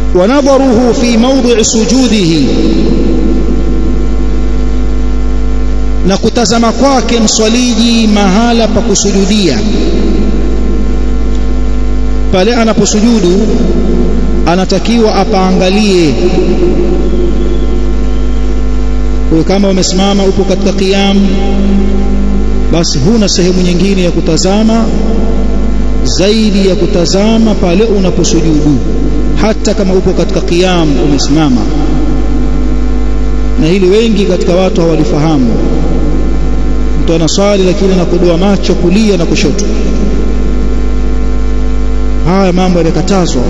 wa nadharuhu fi mawdi'i sujudihi, na kutazama kwake mswaliji mahala pa kusujudia. Pale anaposujudu anatakiwa apaangalie. Kwa kama umesimama upo katika qiyam, basi huna sehemu nyingine ya kutazama zaidi ya kutazama pale unaposujudu, hata kama upo katika qiyam umesimama. Na hili wengi katika watu hawalifahamu. Mtu anaswali lakini anakodoa macho kulia na kushoto. Haya mambo yamekatazwa.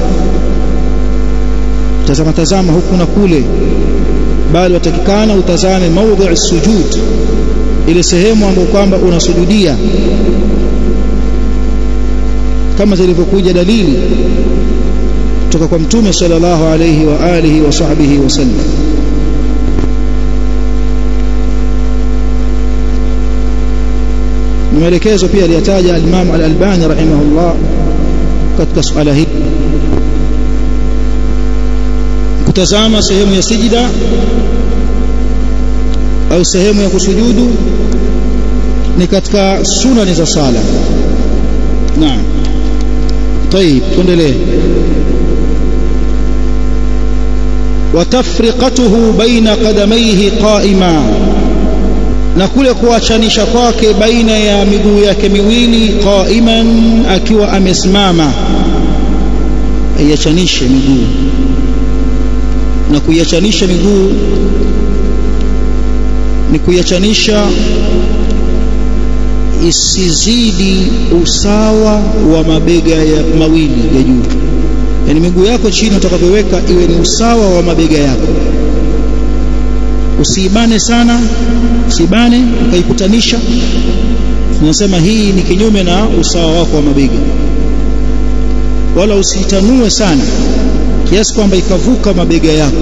Tazama huku na kule, bali watakikana utazame mawdhi' sujud, ile sehemu ambayo kwamba unasujudia, kama zilivyokuja dalili kutoka kwa Mtume sallallahu alayhi wa alihi wa sahbihi wasallam. Ni maelekezo pia aliyataja al-Imam al-Albani rahimahullah katika suala hili. Kutazama sehemu ya sijida au sehemu ya kusujudu ni katika sunani za sala. Naam. طيب tuendelee. Watafriqatuhu baina qadamayhi qa'ima, na kule kuachanisha kwake baina ya miguu yake miwili, qa'iman, akiwa amesimama. Aiachanishe miguu, na kuiachanisha miguu ni kuiachanisha isizidi usawa wa mabega ya mawili ya juu. Yani miguu yako chini utakavyoweka iwe ni usawa wa mabega yako. Usiibane sana, usibane ukaikutanisha. Tunasema hii ni kinyume na usawa wako wa mabega. Wala usitanue sana kiasi kwamba ikavuka mabega yako.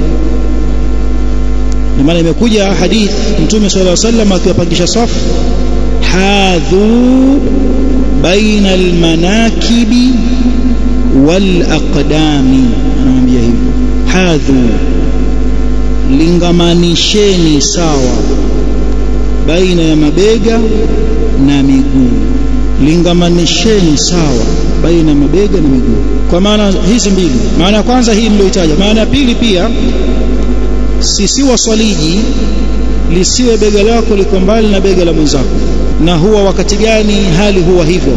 Na maana imekuja hadith Mtume sallallahu alayhi wasallam akiwapangisha safu, hadhu baina almanakibi wal aqdami, anamwambia hivyo. Hadhu, lingamanisheni sawa baina ya mabega na miguu. Lingamanisheni sawa baina ya mabega na miguu, kwa maana hizi mbili. Maana ya kwanza hii niliyoitaja. Maana ya pili pia, sisi waswaliji lisiwe bega lako liko mbali na bega la mwenzako. Na huwa wakati gani hali huwa hivyo?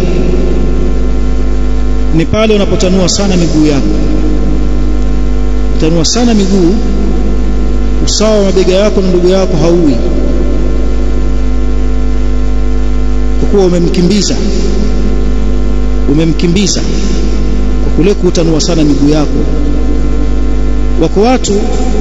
Ni pale unapotanua sana miguu yako. Utanua sana miguu, usawa wa mabega yako na ndugu yako hauwi, kwa kuwa umemkimbiza kwa kule kutanua sana miguu yako. Wako watu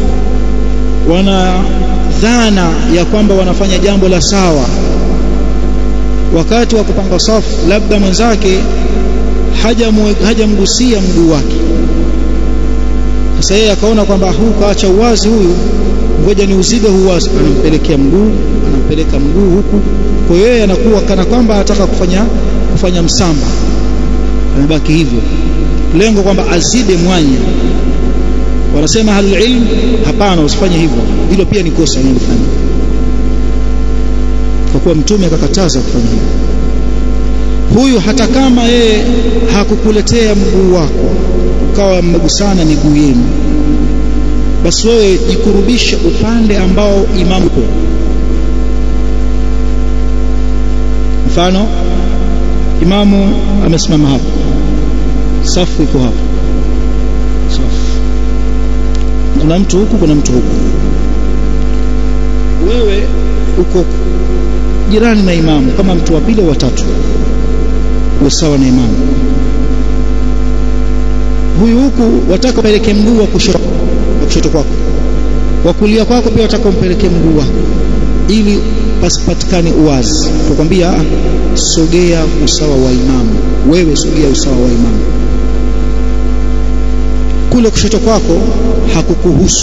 wana dhana ya kwamba wanafanya jambo la sawa wakati wa kupanga safu, labda mwenzake hajamgusia mguu wake. Sasa yeye akaona kwamba huu kaacha uwazi huyu, ngoja ni uzibe huu wazi, anampeleka mguu huku. Kwa hiyo yeye anakuwa kana kwamba anataka kufanya msamba, anabaki hivyo, lengo kwamba azide mwanya. Wanasema ahlul ilm, hapana, usifanye hivyo, hilo pia ni kosa unalofanya, kwa kuwa Mtume akakataza kufanya hivyo. Huyu hata kama yeye hakukuletea mguu wako ukawa mmegusana miguu yenu, basi wewe jikurubisha upande ambao imamu upo. Mfano, imamu amesimama hapo, safu iko hapo, kuna mtu huku, kuna mtu huku. Wewe uko jirani na imamu kama mtu wa pili au wa tatu, uwe sawa na imamu. Huyu huku wataka upeleke mguu wa kushoto kwako, wa kulia kwako pia wataka umpeleke mguu wako, ili pasipatikane uwazi. Tukwambia sogea usawa wa imamu, wewe sogea usawa wa imamu. Kule kushoto kwako hakukuhusu.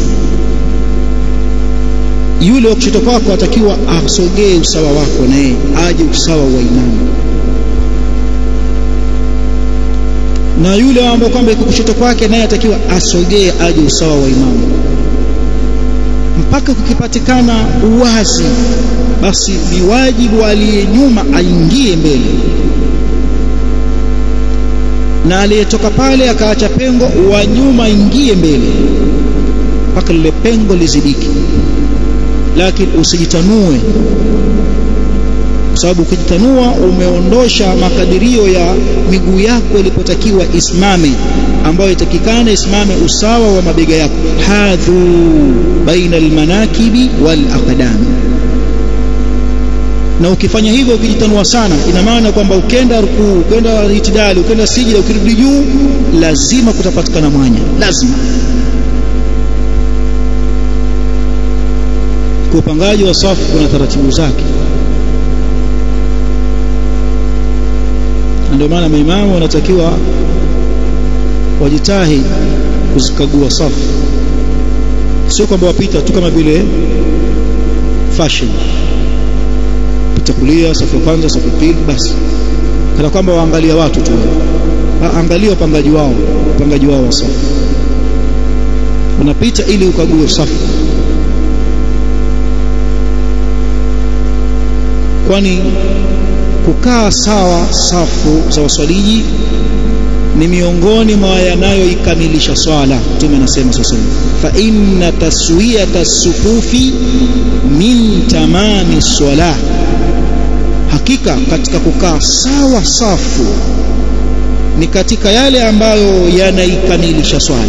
Yule wa kushoto kwako atakiwa asogee usawa wako, naye aje usawa wa imamu. na yule ambaye kwamba yuko kushoto kwake naye atakiwa asogee aje usawa wa imamu, mpaka kukipatikana uwazi, basi ni wajibu aliye nyuma aingie mbele, na aliyetoka pale akaacha pengo wa nyuma ingie mbele mpaka lile pengo lizidiki. Lakini usijitanue, kwa sababu ukijitanua umeondosha makadirio ya miguu yako ilipotakiwa isimame, ambayo itakikana isimame usawa wa mabega yako. Hadhu baina almanakibi wal aqdam. Na ukifanya hivyo, ukijitanua sana, ina maana kwamba ukenda rukuu, ukenda itidali, ukenda sijida, ukirudi juu, lazima kutapatikana mwanya, lazima. Kwa upangaji wa safu kuna taratibu zake. Ndio maana maimamu wanatakiwa wajitahidi kuzikagua safu, sio kwamba wapita tu kama vile fashion, pita kulia safu ya kwanza, safu ya pili, basi kana kwamba waangalia watu tu. Angalia upangaji wao wa safu. Unapita ili ukague safu, kwani kukaa sawa safu za waswaliji ni miongoni mwa yanayoikamilisha swala. Mtume anasema sasa, fa inna taswiyata sufufi min tamami swala, hakika katika kukaa sawa safu ni katika yale ambayo yanaikamilisha swala.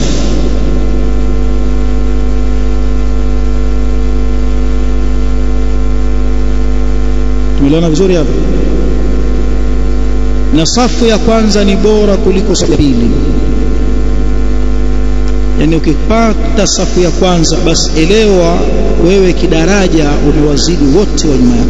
Tumeelewana vizuri hapa? Na safu ya kwanza ni bora kuliko safu ya pili. Yani ukipata safu ya kwanza, basi elewa wewe kidaraja umewazidi wote wa nyuma yako.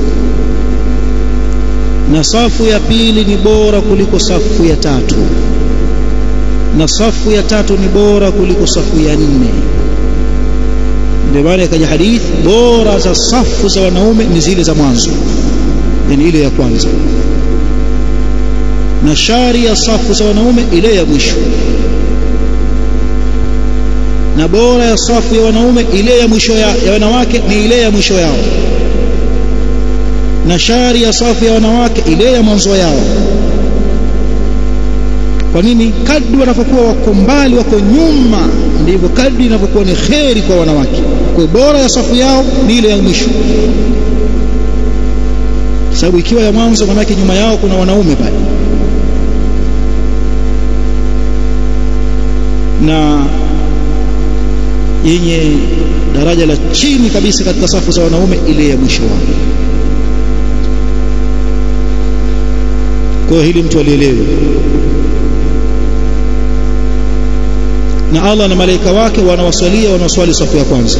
Na safu ya pili ni bora kuliko safu ya tatu, na safu ya tatu ni bora kuliko safu ya nne. Ndio maana ikaja hadithi, bora za safu za wanaume ni zile za mwanzo, yani ile ya kwanza, na shari ya safu za wanaume ile ya mwisho, na bora ya safu ya wanaume ile ya mwisho ya wanawake ni ile ya mwisho yao, na shari ya safu ya wanawake ile ya mwanzo yao. Kwa nini? Kadri wanapokuwa wako mbali, wako nyuma, ndivyo kadri inapokuwa ni kheri kwa wanawake. Kwa bora ya safu yao ni ile ya mwisho, sababu ikiwa ya mwanzo, manake nyuma yao kuna wanaume pale. Na yenye daraja la chini kabisa katika safu za wanaume ile ya mwisho wao. Kwa hili mtu alielewe. Na Allah na malaika wake wanawaswali safu ya kwanza.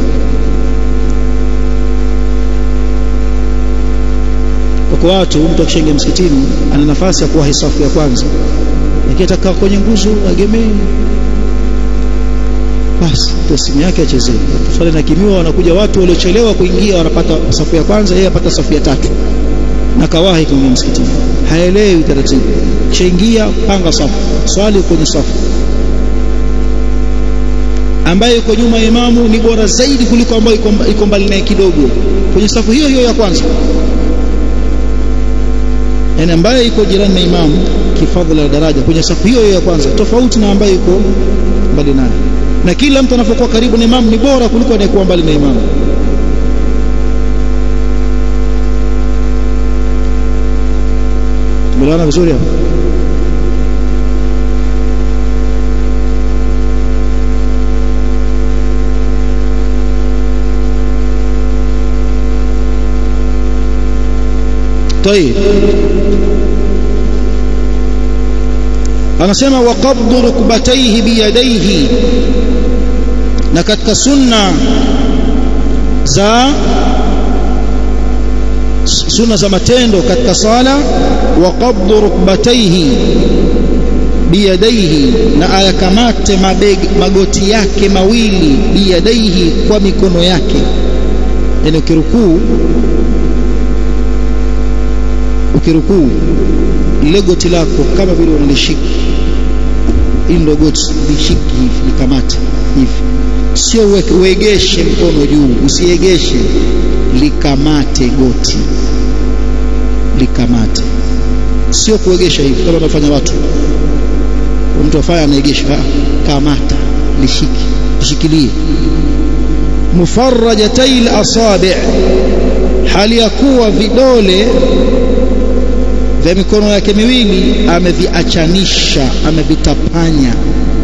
Kwa watu, mtu akishaingia msikitini ana nafasi ya kuwahi safu ya kwanza, akitaka kwenye nguzo agemee, basi simu yake achezee. Swali na kimiwa, wanakuja watu waliochelewa kuingia, wanapata safu ya kwanza, yeye apata safu ya tatu, na kawahi kuingia msikitini. Haelewi taratibu. Kishaingia, panga safu, swali kwenye safu. Ambaye yuko nyuma ya imamu ni bora zaidi kuliko ambaye iko mbali naye kidogo kwenye safu hiyo hiyo ya kwanza. Yani ambaye yuko jirani na imamu kifadhila daraja kwenye safu hiyo hiyo ya kwanza, tofauti na ambaye yuko mbali naye. Na kila mtu anapokuwa karibu na imamu ni bora kuliko anayekuwa mbali na imamu. Tumeelewana vizuri hapo? طيب. Anasema wa qabdu rukbatayhi biyadayhi, na katika sunna za matendo katika sala, wa qabdu rukbatayhi biyadayhi, na ayakamate magoti yake mawili, biyadayhi, kwa mikono yake. Yani ukirukuu ile goti lako kama vile unalishika, ndo goti lishiki hivi, likamate hivi, sio uegeshe mkono juu, usiegeshe, likamate goti, likamate, sio kuegesha hivi kama wanafanya watu. Mtu afanya anaegesha, kamata, lishiki, lishikilie. Mufarrajatayil asabi', hali ya kuwa vidole vya mikono yake miwili ameviachanisha, amevitapanya,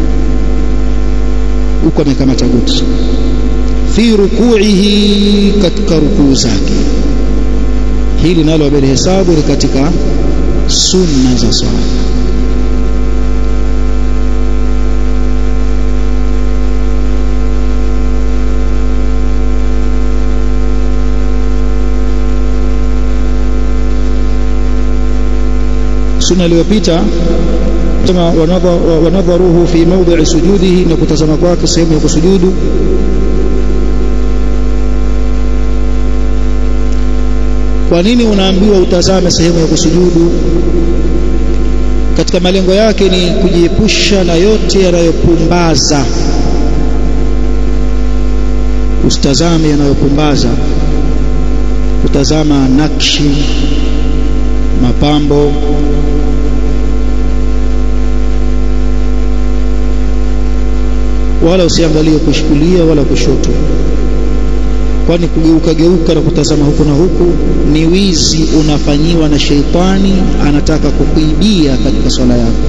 huko amekamata goti. Fi ruku'ihi, katika rukuu zake. Hili nalo wamelihesabu ni katika sunna za swala. Sunna iliyopita kama wanadharuhu fi mawdhi'i sujudihi, na kutazama kwake sehemu ya kusujudu. Kwa nini unaambiwa utazame sehemu ya kusujudu? Katika malengo yake ni kujiepusha na yote yanayopumbaza. Usitazame yanayopumbaza, utazama nakshi, mapambo, wala usiangalie kushikilia wala kushoto, kwani kugeuka na kutazama huku na huku ni wizi unafanyiwa na sheitani, anataka kukuibia katika swala yako.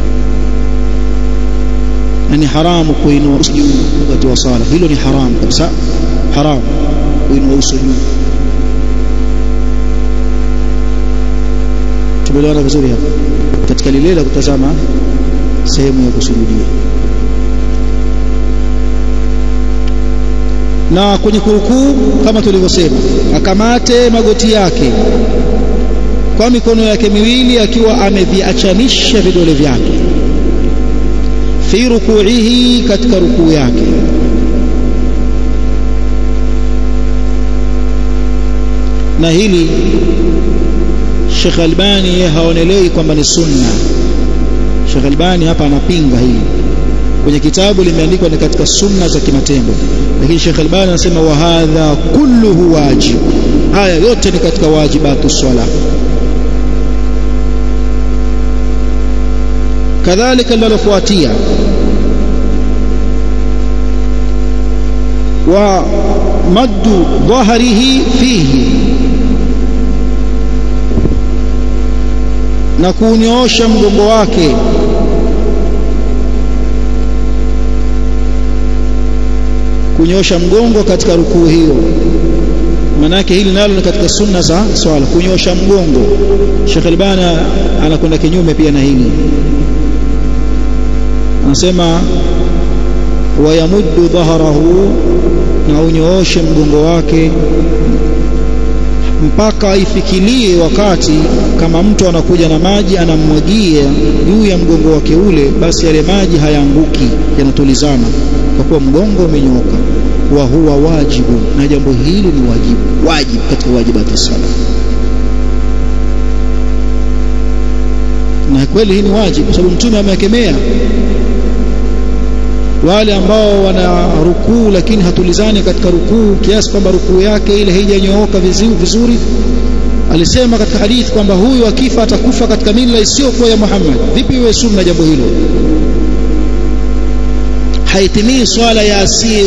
Na ni haramu kuinua uso juu wakati wa swala, hilo ni haramu kabisa, haramu kuinua uso juu. Tumeelewana vizuri hapa katika lile la kutazama sehemu ya kusujudia. Na kwenye kurukuu kama tulivyosema, akamate magoti yake kwa mikono yake miwili akiwa ameviachanisha vidole vyake. Fi ruku'ihi, katika rukuu yake. Na hili Sheikh Albani haonelei kwamba ni sunna. Sheikh Albani hapa anapinga hili. Kwenye kitabu limeandikwa ni katika sunna za kimatendo, lakini Sheikh Albani anasema wa hadha kulluhu wajib, haya yote ni katika wajibatu swala. Kadhalika linalofuatia, wa maddu dhahrihi fihi, na kunyoosha mgongo wake. Kunyoosha mgongo katika rukuu hiyo, manake hili nalo ni katika sunna za swala, kunyoosha mgongo. Sheikh Albani anakwenda kinyume pia na hili, anasema wa yamuddu dhahrahu, na unyooshe mgongo wake mpaka ifikilie wakati kama mtu anakuja na maji anamwagia juu ya mgongo wake ule, basi yale maji hayaanguki, yanatulizana kwa kuwa mgongo umenyooka. Wa huwa wajibu, na jambo hili ni wajibu katika wajibati sala. Na kweli hii ni wajibu kwa sababu Mtume amekemea wale ambao wana rukuu lakini hatulizani katika rukuu, kiasi kwamba rukuu yake ile haijanyooka vizuri. Alisema katika hadithi kwamba huyu akifa atakufa katika mila isiyokuwa ya Muhammad. Vipi iwe sunna jambo hilo? Haitimii swala ya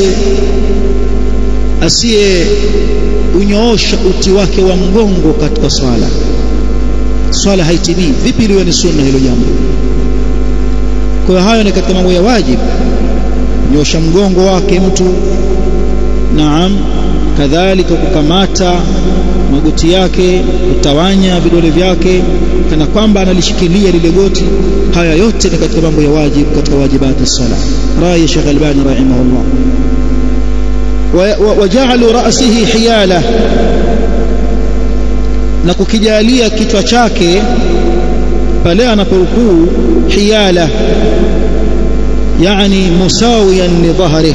asiye unyoosha uti wake wa mgongo katika swala haitimii. Vipi liwe ni sunna hilo jambo? Kwa hiyo hayo ni katika mambo ya wajibu, nyosha mgongo wake mtu. Naam, kadhalika kukamata magoti yake, kutawanya vidole vyake kana kwamba analishikilia lile goti. Haya yote ni katika mambo ya wajibu katika wajibati sala. Rai Sheikh Albani rahimahullah. Waja'alu ra'sihi hiyala, na kukijalia kichwa chake pale anaporukuu hiyala, yani musawiyan li dhahrihi,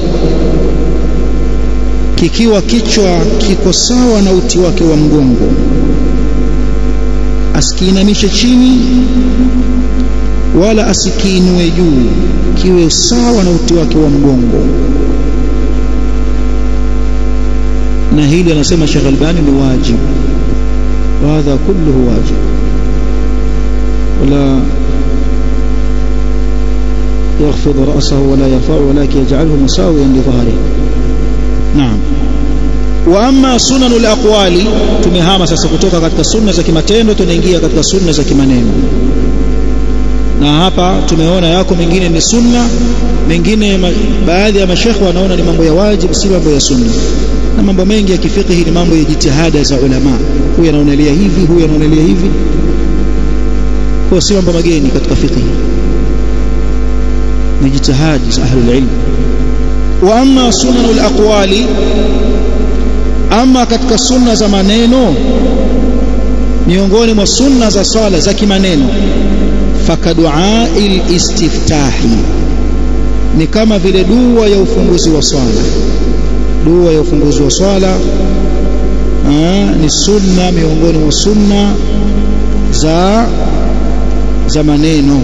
kikiwa kichwa kiko sawa na uti wake wa mgongo. Asikiinamishe chini wala asikiinue juu, kiwe sawa na uti wake wa mgongo. Na hili anasema Sheikh Albani ni wajib, wa hadha kulluhu wajib, wala يخفض رأسه ولا يرفع ولكن يجعله مساويا لظهره. نعم. وأما سنن الأقوال, tumehama sasa kutoka katika sunna za kimatendo tunaingia katika sunna za kimaneno. Na hapa tumeona yako mengine ni sunna, mengine baadhi ya mashekhi wanaona ni mambo ya wajibu, si mambo ya sunna. Na mambo mengi ya kifiqhi ni mambo ya jitihada za ulama, huyu anaonelea hivi, huyu anaonelea hivi, kwa si mambo mageni katika fiqhi, ni jitihadi za ahlul ilm. Wa amma sunanul aqwali, ama katika sunna za maneno, miongoni mwa sunna za sala za kimaneno, fakadu'ail istiftahi, ni kama vile dua ya ufunguzi wa swala. Dua ya ufunguzi wa swala ni sunna miongoni mwa sunna za maneno.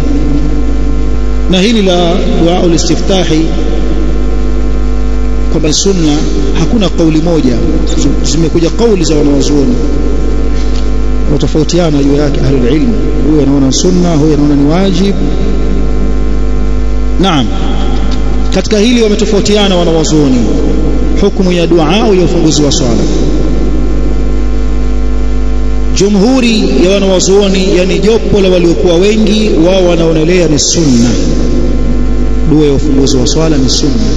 Na hili la dua al-istiftahi kwamba sunna, hakuna kauli moja, zimekuja kauli za wanawazuoni watofautiana juu yake ahlul ilm. Huyu anaona sunna, huyu anaona ni wajib. Naam, katika hili wametofautiana wanawazuoni hukumu ya dua au ya ufunguzi wa swala. Jumhuri ya wanawazuoni, yani jopo la waliokuwa wengi, wao wanaonelea ni sunna. Dua ya ufunguzi wa swala ni sunna.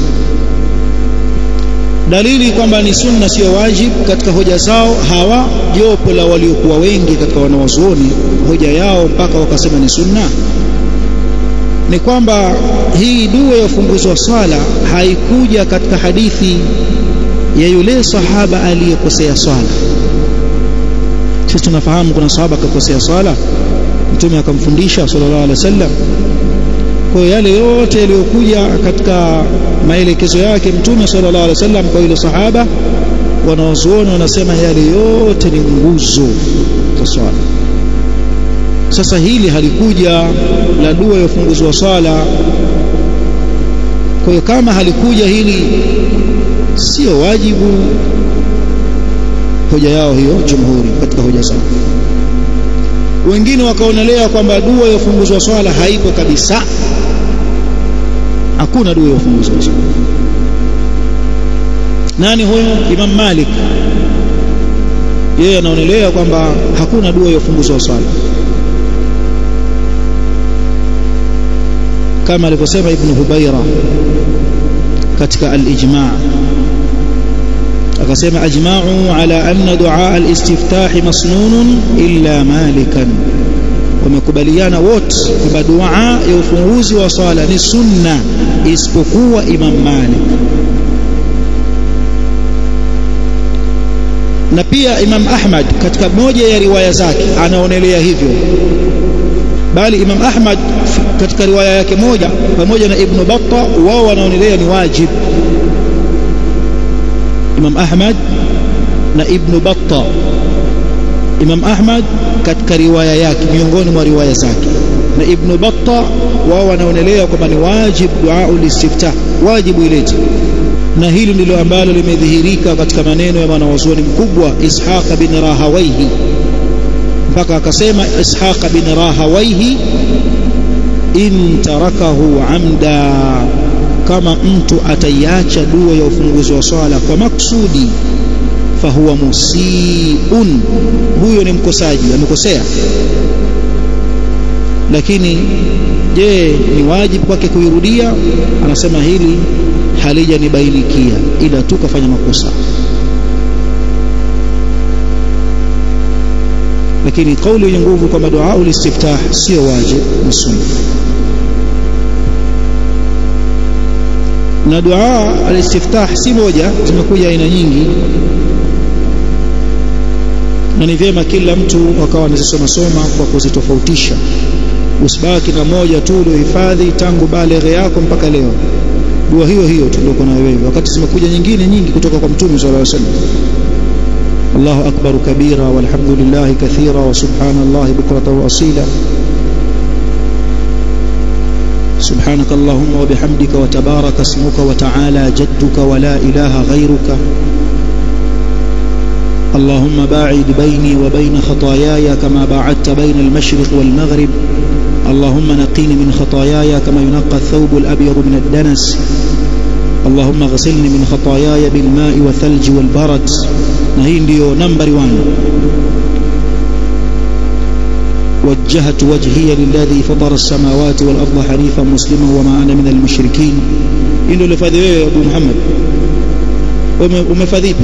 Dalili kwamba ni sunna sio wajib, katika hoja zao hawa jopo la waliokuwa wengi katika wanawazuoni, hoja yao mpaka wakasema ni sunna ni kwamba hii dua ya ufunguzi wa swala haikuja katika hadithi ya yule sahaba aliyekosea swala. Sisi tunafahamu kuna sahaba akakosea swala, Mtume akamfundisha sallallahu alaihi wasallam. Kwa yale yote yaliyokuja katika maelekezo yake Mtume sallallahu alaihi wasallam kwa yule sahaba, wanawazuoni wanasema yale yote ni nguzo za swala. Sasa hili halikuja la dua ya ufunguzi wa swala. Kwa hiyo kama halikuja hili, sio wajibu. Hoja yao hiyo jumhuri katika hoja zao. Wengine wakaonelea kwamba dua ya ufunguzi wa swala haipo kabisa, hakuna dua ya ufunguzi wa swala. Nani huyo? Imam Malik, yeye anaonelea kwamba hakuna dua ya ufunguzi wa swala, kama alivyosema Ibn Hubayra katika al-Ijma', akasema ajma'u ala anna du'a al-istiftah masnunun illa Malikan, wamekubaliana wote kwamba dua ya ufunguzi wa swala ni sunna isipokuwa Imam Malik. Na pia Imam Ahmad katika moja ya riwaya zake anaonelea hivyo, bali Imam Ahmad katika riwaya yake moja pamoja na Ibn Battah wao wanaonelea ni wajib. Imam Ahmad na Ibn Battah, Imam Ahmad katika riwaya yake miongoni mwa riwaya zake, na Ibn Battah wao wanaonelea kwamba ni wajib dua ulistiftah, wajibu ilete. Na hili ndilo ambalo limedhihirika katika maneno ya mwanazuoni mkubwa Ishaq bin Rahawayhi, mpaka akasema Ishaq bin Rahawayhi, in tarakahu amda, kama mtu ataiacha dua ya ufunguzi wa swala kwa maksudi, fahuwa musiun, huyo ni mkosaji, amekosea. Lakini je, ni wajibu kwake kuirudia? Anasema hili halijanibainikia, ila tu kafanya makosa. Lakini kauli yenye nguvu kwamba dua ulistiftah sio wajib, ni sunna. Na dua al-istiftah si moja, zimekuja aina nyingi, na ni vyema kila mtu akawa anazisoma soma kwa kuzitofautisha. Usibaki na moja tu uliohifadhi tangu balighi yako mpaka leo, dua hiyo hiyo tu ndio uko nayo wewe, wakati zimekuja nyingine nyingi kutoka kwa Mtume sallallahu alaihi wasallam. Allahu akbar kabira walhamdulillah kathira wa subhanallahi bukratan wa asila. سبحانك اللهم وبحمدك وتبارك اسمك وتعالى جدك ولا إله غيرك اللهم باعد بيني وبين خطاياي كما باعدت بين المشرق والمغرب اللهم نقيني من خطاياي كما ينقى الثوب الأبيض من الدنس اللهم اغسلني من خطاياي بالماء والثلج والبرد. na hii ndio nambari 1. وجهت وجهي للذي فطر السماوات والأرض حنيفا مسلما وما أنا من المشركين. ndio lifadhi wewe Abu Muhammad, umefadhipi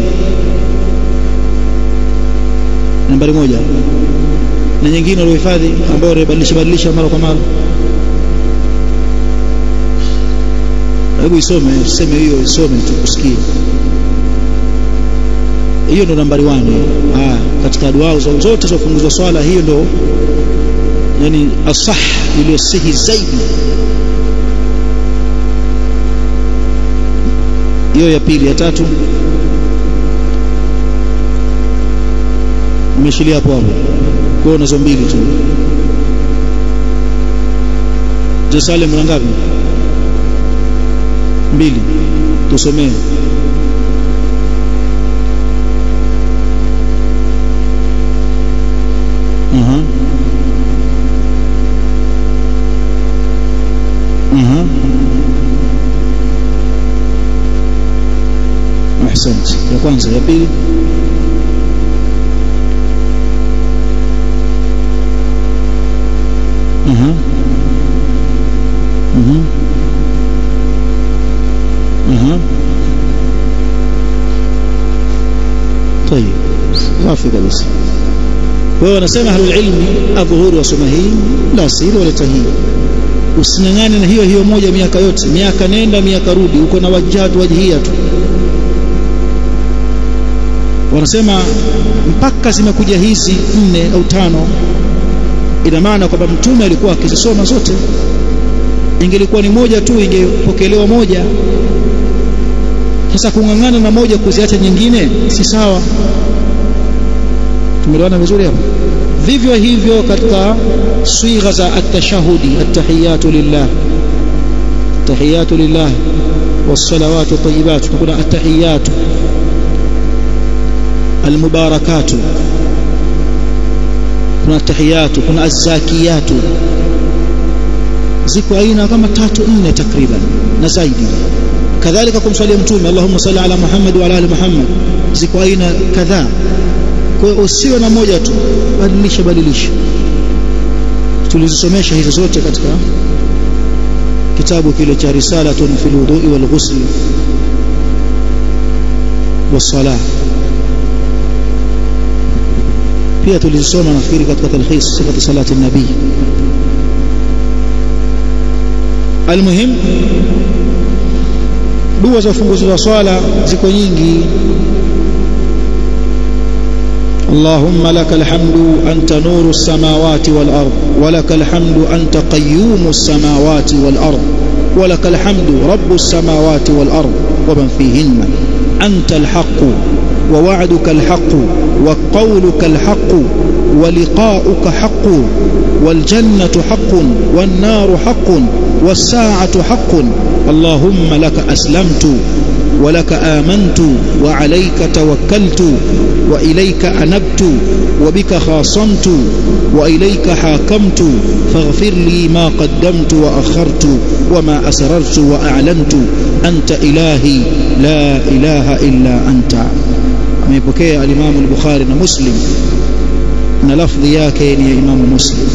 nambari 1 na nyingine ulihifadhi ambayo unabadilisha mara kwa mara. Hebu isome, useme hiyo, isome tukusikie. Hiyo ndo nambari 1. Katika dua zote za kufungua swala hiyo ndo yani asah ile sahihi zaidi. Hiyo ya pili, ya tatu umeshilia hapo hapo. Kwa hiyo nazo mbili tu. Jesale mwana ngapi? 2. tusomee. أحسنت. يا kwanza, ya pili. طيب غافي kabisa. Wao wanasema ahlul ilmi adhuhuri wasoma hii la siri wala tahii. Usinyang'ane na hiyo moja miaka yote, miaka nenda miaka rudi, uko na wajhat wajhia tu. Wanasema mpaka zimekuja hizi 4 au 5, ina maana kwamba mtume alikuwa akizisoma zote. Ingelikuwa ni moja tu ingepokelewa moja. Sasa kung'ang'ana na moja kuziacha nyingine si sawa. Tumeelewana vizuri hapo? Vivyo hivyo katika swigha za at-tashahudi, at-tahiyatu lillah, tahiyatu lillah was-salawatu tayyibatu, kuna at-tahiyatu al-mubarakatu, kuna at-tahiyatu, kuna az-zakiyatu. Ziko aina kama 3-4 takriban na zaidi. Kadhalika kumsalia mtume Allahumma salli ala Muhammad wa ala ali Muhammad, ziko aina kadhaa. Kwa hiyo usiwe na moja tu, badilisha. Tulizisomesha hizo zote katika kitabu kile cha risalatun fil wudu'i wal ghusl was salah. Pia tulizisoma nafikiri katika talkhis sifatu salati nabii. Almuhim, dua za ufunguzi wa swala ziko nyingi. اللهم لك الحمد أنت نور السماوات والأرض ولك الحمد أنت قيوم السماوات والأرض ولك الحمد رب السماوات والأرض ومن فيهن أنت الحق ووعدك الحق وقولك الحق ولقاؤك حق والجنة حق والنار حق والساعة حق اللهم لك أسلمت ولك آمنت وعليك توكلت وإليك أنبت وبك خاصمت وإليك حاكمت فاغفر لي ما قدمت وأخرت وما أسررت وأعلنت أنت إلهي لا إله إلا أنت. amepokea al-Imam al-Bukhari na Muslim na lafdhi yake ni ya Imam Muslim.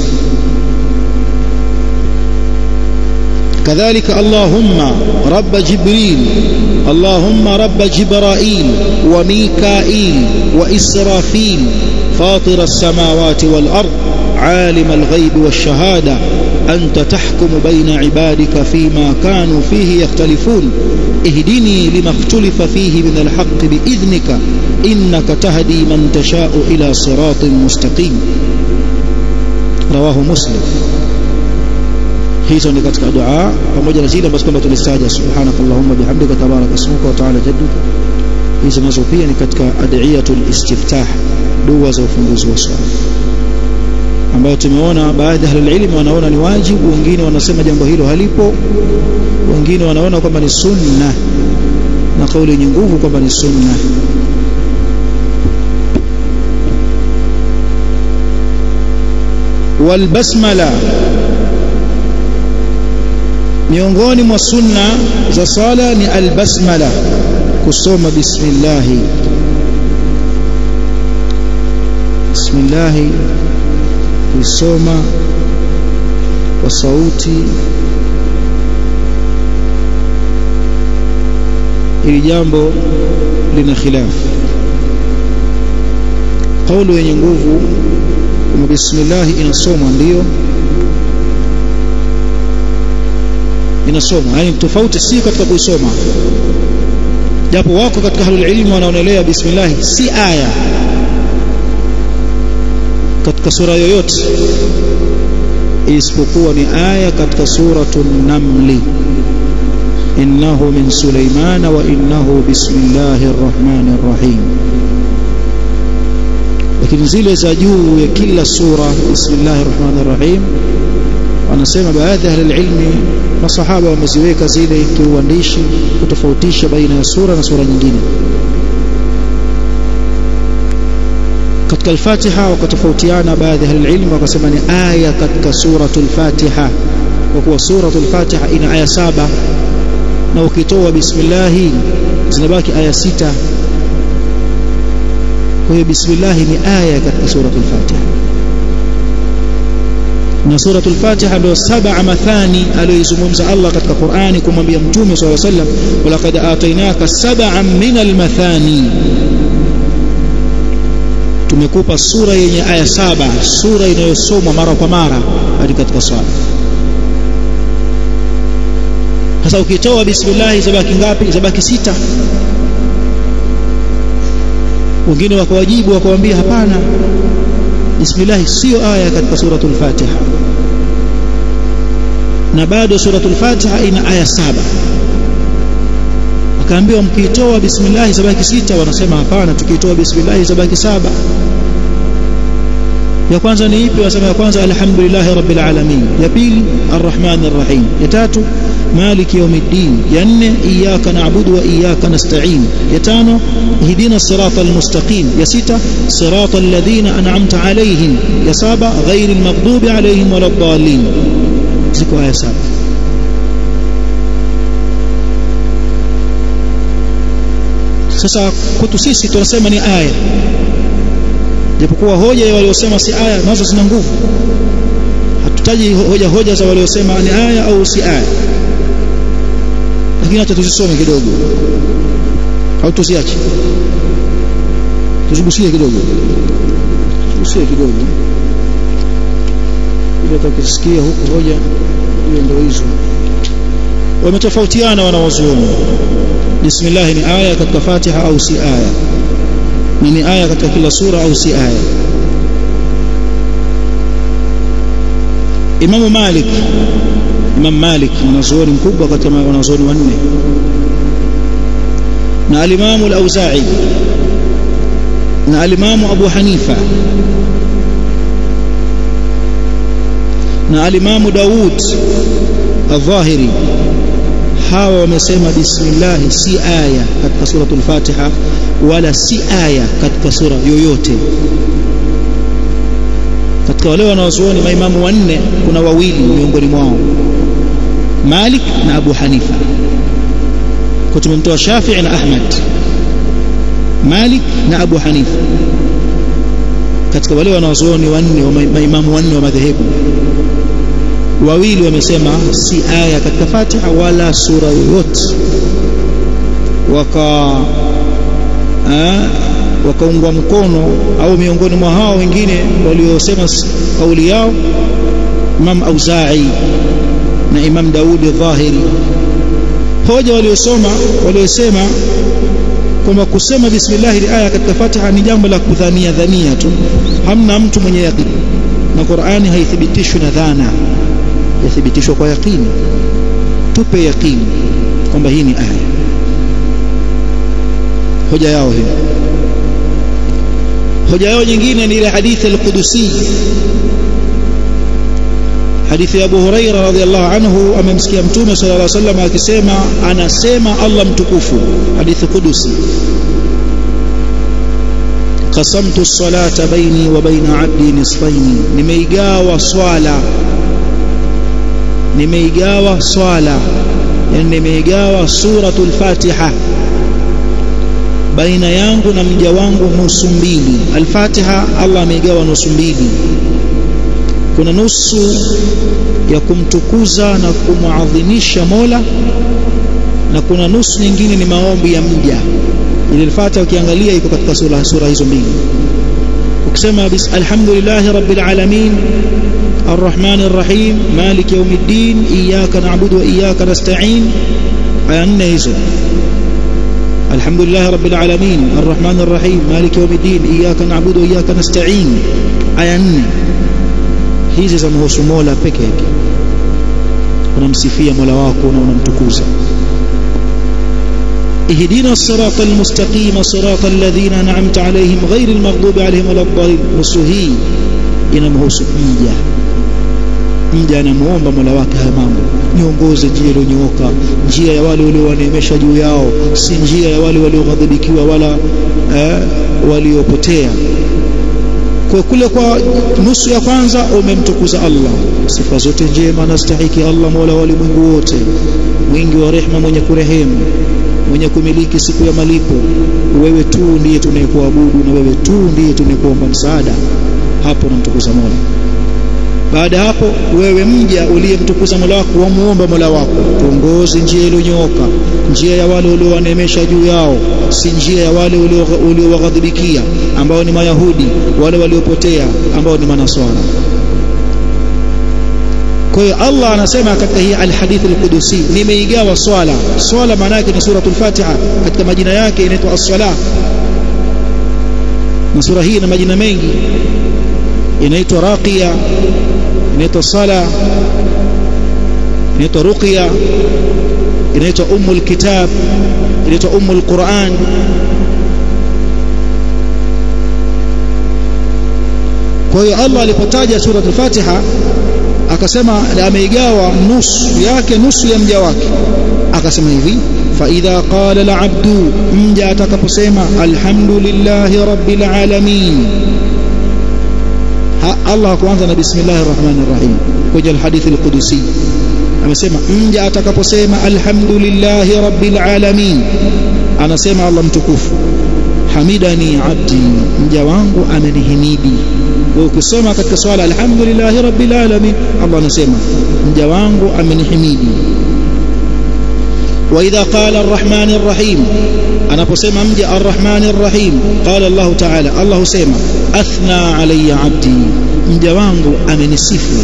كذلك اللهم رب جبريل اللهم رب جبرائيل وميكائيل وإسرافيل فاطر السماوات والأرض عالم الغيب والشهادة أنت تحكم بين عبادك فيما كانوا فيه يختلفون اهدني لما اختلف فيه من الحق بإذنك إنك تهدي من تشاء إلى صراط مستقيم. رواه مسلم. hizo ni katika dua pamoja na zile ambazo kwamba tulisaja subhanakallahumma bihamdika tabaraka ismuka wa ta'ala jadduka. Hizo nazo pia ni katika adiyatul istiftah, dua za ufunguzi wa swala. ambayo tumeona baadhi ya ahlul wanaona ni wajibu, wengine wanasema jambo hilo halipo, wengine wanaona kwamba ni sunna, na kauli yenye nguvu kwamba ni sunna. Wal basmala, miongoni mwa sunna za sala ni al basmala, kusoma bismillah. Bismillah kusoma kwa sauti. Hili jambo lina khilaf. Kauli yenye nguvu kwamba bismillah inasomwa, ndio inasomwa, yani tofauti si katika kuisoma, japo wako katika ahlul ilm wanaonelea bismillah si aya katika sura yoyote isipokuwa ni aya katika suratul Naml, innahu min Sulaiman wa innahu bismillahir rahmanir rahim. Lakini zile za juu ya kila sura bismillahir rahmanir rahim, wanasema baadhi ya ilmi masahaba wameziweka zile kiuandishi kutofautisha baina ya sura na sura nyingine. Katika al-Fatiha wakatofautiana baadhi ya ilmu, wakasema ni aya katika suratul Fatiha, kwa kuwa suratul Fatiha ina aya 7 na ukitoa bismillah zinabaki aya 6. Kwa hiyo bismillah ni aya katika suratul Fatiha, na suratul Fatiha ndio 7 mathani aliyozungumza Allah katika Qur'ani kumwambia Mtume sallallahu alayhi wasallam, walaqad atainaka 7 min al-mathani, tumekupa sura yenye aya 7, sura inayosomwa mara kwa mara hadi katika swala. Sasa ukitoa bismillah zabaki ngapi? Zabaki 6. Wengine wakawajibu wakawaambia hapana, bismillah sio aya katika suratul Fatiha, na bado suratul Fatiha ina aya 7. Wakaambiwa mkiitoa bismillah zabaki 6, wanasema hapana, tukitoa bismillah zabaki 7. Ya kwanza ni ipi? Wanasema ya kwanza alhamdulillahi rabbil alamin, ya pili arrahmanir rahim, ya tatu maliki yawmiddin, ya nne iyyaka na'budu wa iyyaka nasta'in, ya tano ihdina siratal mustaqim, ya sita siratal ladhina an'amta alayhim, ya saba ghayril maghdubi alayhim waladdallin. Ziko aya 7. Sasa kwetu sisi tunasema ni aya, japokuwa hoja ya waliosema si aya nazo zina nguvu. Hatutaji hoja za waliosema ni aya au si aya, lakini acha tuzisome kidogo au tuziache, tuzigusie kidogo ili atakisikia huko hoja hiyo. Ndio hizo wametofautiana wanawazuoni, bismillah ni aya katika Fatiha au si aya, na ni aya katika kila sura au si aya. Imam Malik mwanazuoni mkubwa katika wanazuoni wanne, na al-Imam al-Auza'i, na al-Imam Abu Hanifa, na al-Imam Daud al-Zahiri, hawa wamesema bismillah si aya katika suratul Fatiha wala si aya katika sura yoyote. Katika wale wanaozuoni maimamu wanne kuna wawili miongoni mwao, Malik na Abu Hanifa. Kwa tumemtoa Shafi'i na Ahmad, Malik na Abu Hanifa katika wale wanaozuoni wanne wa maimamu wanne wa madhehebu. Wawili wamesema si aya katika Fatiha wala sura yoyote, wakaungwa mkono au miongoni mwa hao wengine waliosema kauli yao Imam Auza'i na Imam Daud al-Zahiri. Hoja waliosema kwamba kusema bismillah ni aya katika Fatiha ni jambo la kudhania tu, hamna mtu mwenye yaqini, na Qur'ani haithibitishwi na dhana, yathibitishwa kwa yaqini. Tupe yaqini kwamba hii ni aya. Hoja yao hiyo. Hoja yao nyingine ni ile hadithi al-Qudusi hadithi ya Abu Huraira radhiyallahu anhu amemsikia Mtume sallallahu alaihi wasallam akisema, anasema Allah mtukufu, hadithi kudusi, qasamtu as-salata baini wa baina 'abdi nisfaini, nimeigawa swala, yani nimeigawa suratul Fatiha baina yangu na mja wangu nusu mbili. Al-Fatiha Allah ameigawa nusu mbili, kuna nusu ya kumtukuza na kumuadhimisha Mola, na kuna nusu nyingine ni maombi ya mja. Ile Al-Fatiha ukiangalia iko katika sura hizo mbili. Ukisema alhamdulillahi rabbil alamin arrahmanir rahim maliki yawmiddin iyyaka na'budu wa iyyaka nasta'in, aya 4 hizo. alhamdulillahi rabbil alamin arrahmanir rahim maliki yawmiddin iyyaka na'budu wa iyyaka nasta'in, aya 4 hizi za mhusu Mola peke yake, unamsifia Mola wako na unamtukuza. ihdina as-sirata al-mustaqima sirata alladhina an'amta alayhim ghayril maghdubi alayhim waladdallin, nusuhi inamhusu mja anamuomba Mola wake haya mambo, niongoze njia iliyonyooka, njia ya wale waliowaneemesha juu yao, si njia ya wale walioghadhibikiwa wala waliopotea. Kwa kule kwa nusu ya kwanza umemtukuza Allah, sifa zote njema anastahili Allah Mola wa ulimwengu wote, mwingi wa rehema, mwenye kurehemu, mwenye kumiliki siku ya malipo. Wewe tu ndiye tunayekuabudu na wewe tu ndiye tunayekuomba msaada. Hapo unamtukuza Mola. Baada hapo wewe mja uliyemtukuza Mola wako, wamuomba Mola wako, tuongoze njia iliyonyooka, njia ya wale waliowaneemesha juu yao, si njia ya wale waliowaghadhibikia ambao ni Mayahudi, wale waliopotea ambao ni Manaswara. Kwa hiyo Allah anasema katika hii al-hadith al-qudusi, nimeigawa swala maana yake ni suratul Fatiha, katika majina yake inaitwa as-salah. Na sura hii ina majina mengi, inaitwa Raqiya, inaitwa Sala, inaitwa Ruqya, inaitwa Ummul Kitab, inaitwa Ummul Quran. Kwa hiyo Allah alipotaja suratul Fatiha akasema ameigawa nusu yake, nusu ya mja wake, akasema hivi, fa idha qala al-'abdu, mja atakaposema alhamdulillahi rabbil alamin. Allah kuanza na bismillahir rahmanir rahim kwenye al-hadith al-qudusi, amesema mja atakaposema alhamdulillahi rabbil alamin, anasema Allah mtukufu, hamidani abdi, mja wangu amenihimidi. Kwa ukisoma katika swala alhamdulillahi rabbil alamin, Allah anasema mja wangu amenihimidi. Wa idha qala arrahmanir rahim, anaposema mja arrahmanir rahim, qala Allah ta'ala, Allah husema athna alayya abdi, mja wangu amenisifu.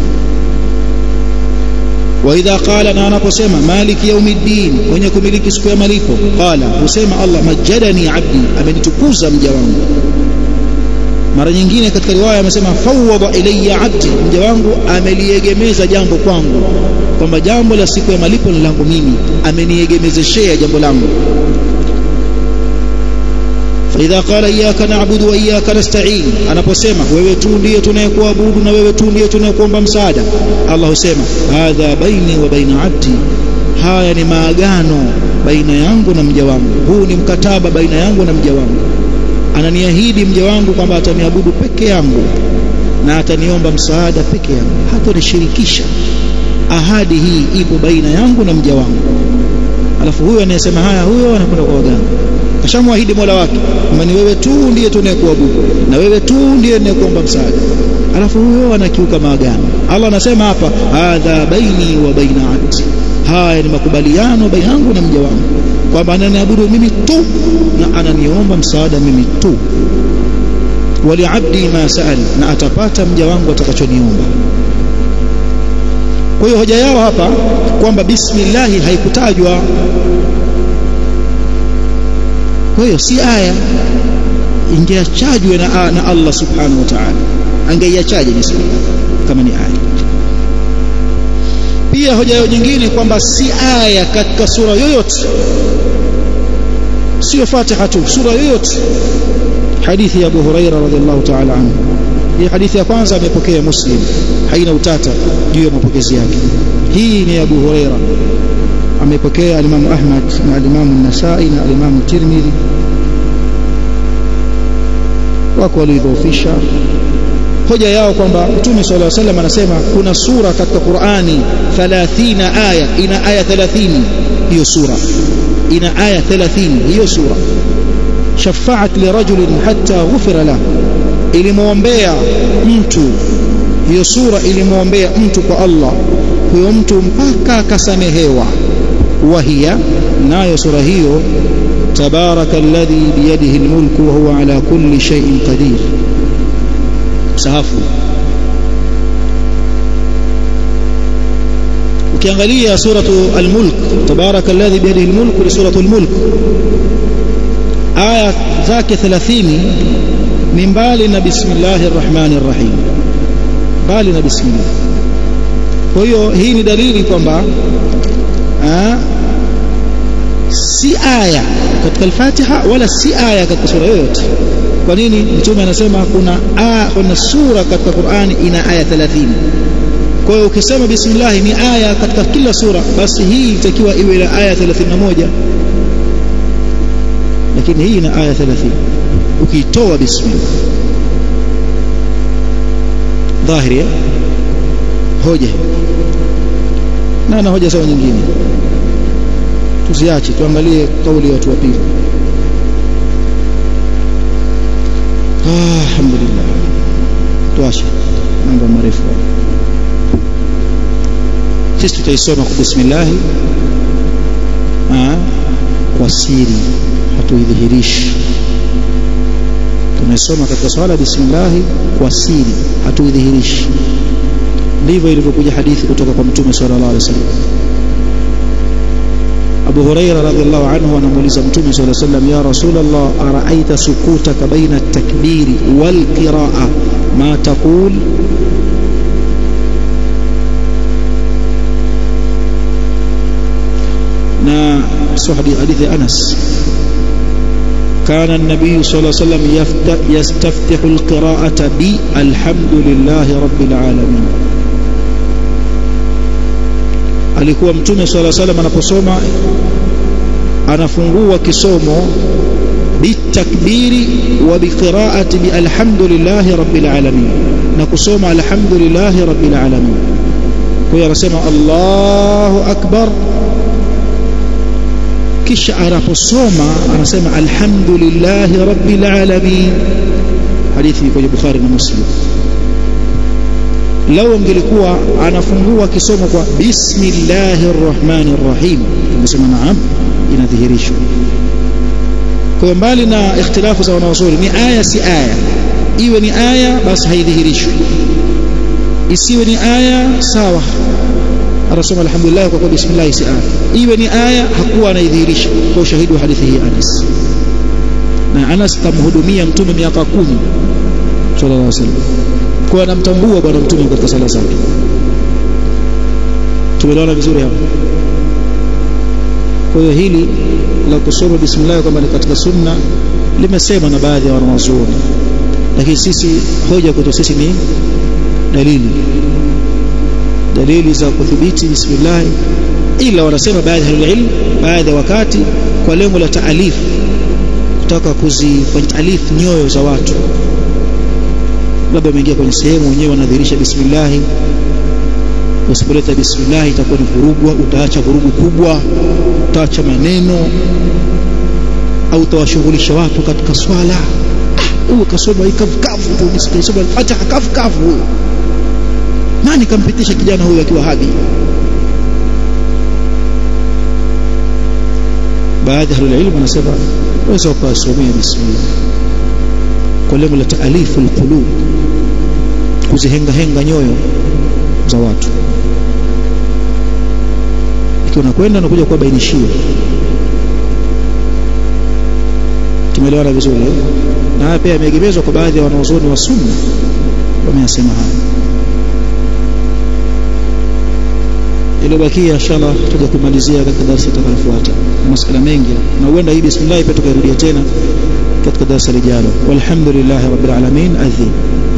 Wa idha qala, na anaposema maliki yawmiddin, mwenye kumiliki siku ya malipo, qala husema Allah majjadani abdi, amenitukuza mja wangu. Mara nyingine katika riwaya amesema fawwada ilayya abdi, mja wangu ameliegemeza jambo kwangu, kwamba jambo la siku ya malipo ni langu mimi, ameniegemezeshea jambo langu. Fa idha qala iyyaka na'budu wa iyyaka nasta'in, anaposema wewe tu ndiye tunayekuabudu na wewe tu ndiye tunayekuomba msaada, Allah husema hadha baini wa baina abdi, haya ni maagano baina yangu na mja wangu, huu ni mkataba baina yangu na mja wangu. Ananiahidi mja wangu kwamba ataniabudu peke yangu na ataniomba msaada peke yangu, hatonishirikisha. Ahadi hii ipo baina yangu na mja wangu. Alafu huyo anayesema haya, huyo anakwenda kwa waganga, kashamwahidi Mola wake kwamba ni wewe tu ndiye tunayekuabudu na wewe tu ndiye tunayekuomba msaada, alafu huyo anakiuka maagano. Allah anasema hapa hadha baini wa baina abdi, haya ni makubaliano baina yangu na mja wangu, kwamba ananiabudu mimi tu na ananiomba msaada mimi tu. Wali abdi ma sa'al, na atapata mja wangu atakachoniomba. Kwa hiyo hoja yao hapa kwamba bismillah haikutajwa, kwa hiyo si aya, ingeachajwe na Allah subhanahu wa ta'ala, angeiachaje bismillah kama ni aya. Pia hoja yao nyingine kwamba si aya katika sura yoyote, sio Fatiha tu, sura yoyote. Hadithi ya Abu Huraira radhiallahu ta'ala anhu hii hadithi ya kwanza amepokea Muslim, haina utata juu ya mapokezi yake. Hii ni Abu Huraira, amepokea al-Imam Ahmad na al-Imam an-Nasa'i na al-Imam Tirmidhi, wako walidhoofisha hoja yao kwamba Mtume sallallahu alaihi wasallam anasema kuna sura katika Qur'ani 30 aya, ina aya 30 hiyo sura, ina aya 30 hiyo sura. Shafa'at li rajulin hatta ghufira lahu, ilimwombea mtu, hiyo sura ilimwombea mtu kwa Allah, huyo mtu mpaka akasamehewa. Wahia, nayo sura hiyo, tabarakalladhi biyadihi almulku wa huwa ala kulli shay'in qadir. Sahafu ukiangalia suratu al-Mulk, tabarakalladhi biyadihi almulku, ni suratu al-Mulk, aya zake 30 ni mbali na bismillahir rahmanir rahim, mbali na bismillah. Kwa hiyo hii ni dalili kwamba si aya katika al-Fatiha wala si aya katika sura yoyote. Kwa nini? Mtume anasema kuna sura katika Qur'ani ina aya 30. Kwa hiyo ukisema bismillah ni aya katika kila sura, basi hii itakiwa iwe na aya 31, lakini hii ina aya 30 ukitoa bismillah. Dhahiri hoja na hoja sawa nyingine tuziache, tuangalie kauli ya watu wa pili. Alhamdulillah, tuache mambo marefu. Sisi tutaisoma kwa bismillah kwa siri, hatuidhihirishi. Tunasoma katika swala bismillah kwa siri, hatuidhihirishi. Ndivyo ilivyokuja hadithi kutoka kwa Mtume sallallahu alaihi wasallam. Abu Huraira radhiallahu anhu anamuuliza Mtume sallallahu alaihi wasallam, ya Rasulullah, araaita sukutaka baina at-takbiri wal qira'a ma taqul? na hadithi Anas, kana an-nabiy sallallahu alaihi wasallam yastaftihu al-qira'ata bi alhamdulillahi rabbil alamin. Alikuwa Mtume sallallahu alaihi wasallam anaposoma anafungua kisomo bitakbiri wa biqiraati bi alhamdulillahi rabbil alamin, na kusoma alhamdulillahi rabbil alamin. Kwa hiyo anasema Allahu akbar, kisha anaposoma anasema alhamdulillahi rabbil alamin. Hadithi kwenye Bukhari na Muslim. Lau angelikuwa anafungua kisomo kwa bismillahir rahmanir rahim, tunasema naam, inadhihirishwa. Kwa mbali na ikhtilafu za wanazuoni, ni aya si aya, iwe ni aya basi haidhihirishwi, isiwe ni aya sawa, anasoma alhamdulillah kwa bismillah si aya, iwe ni aya hakuwa anaidhihirisha. Kwa ushahidi wa hadithi hii Anas, na Anas kamhudumia Mtume miaka 10 sallallahu alaihi wasallam, kwa anamtambua bwana Mtume katika sala zake. Tumeelewana vizuri hapo? Kwa hiyo hili la kusoma bismillah kama ni katika sunna limesema na baadhi ya wanazuoni, lakini sisi hoja kwetu sisi ni dalili za kudhibiti bismillah, ila wanasema baadhi ya ilmu baadhi ya wakati kwa lengo la taalif, kutaka kuzifanya taalif nyoyo za watu, labda umeingia kwenye sehemu wenyewe wanadhihirisha bismillah, usipoleta bismillah itakuwa ni vurugu, utaacha vurugu kubwa, utaacha maneno, au utawashughulisha watu katika swala. Huyo kasoma ikavukavu tu bismillah, soma Fatiha kavukavu huyo. Nani kampitisha kijana huyo akiwa habi? Baadhi ya ilmu wanasema waweza ukasomea bismillah kwa lengo la taalifu alqulub, kuzihenga nyoyo za watu. Ikiwa unakwenda na kuja kubainishia. Tumeelewana vizuri? Na haya pia yameegemezwa kwa baadhi ya wanazuoni wa sunna, wameyasema haya. Iliyobakia inshallah tutaje kumalizia katika darasa itakayofuata, masuala mengi, na huenda hii bismillah pia tukarudia tena katika darasa lijalo. Walhamdulillahi rabbil alamin. Adhin.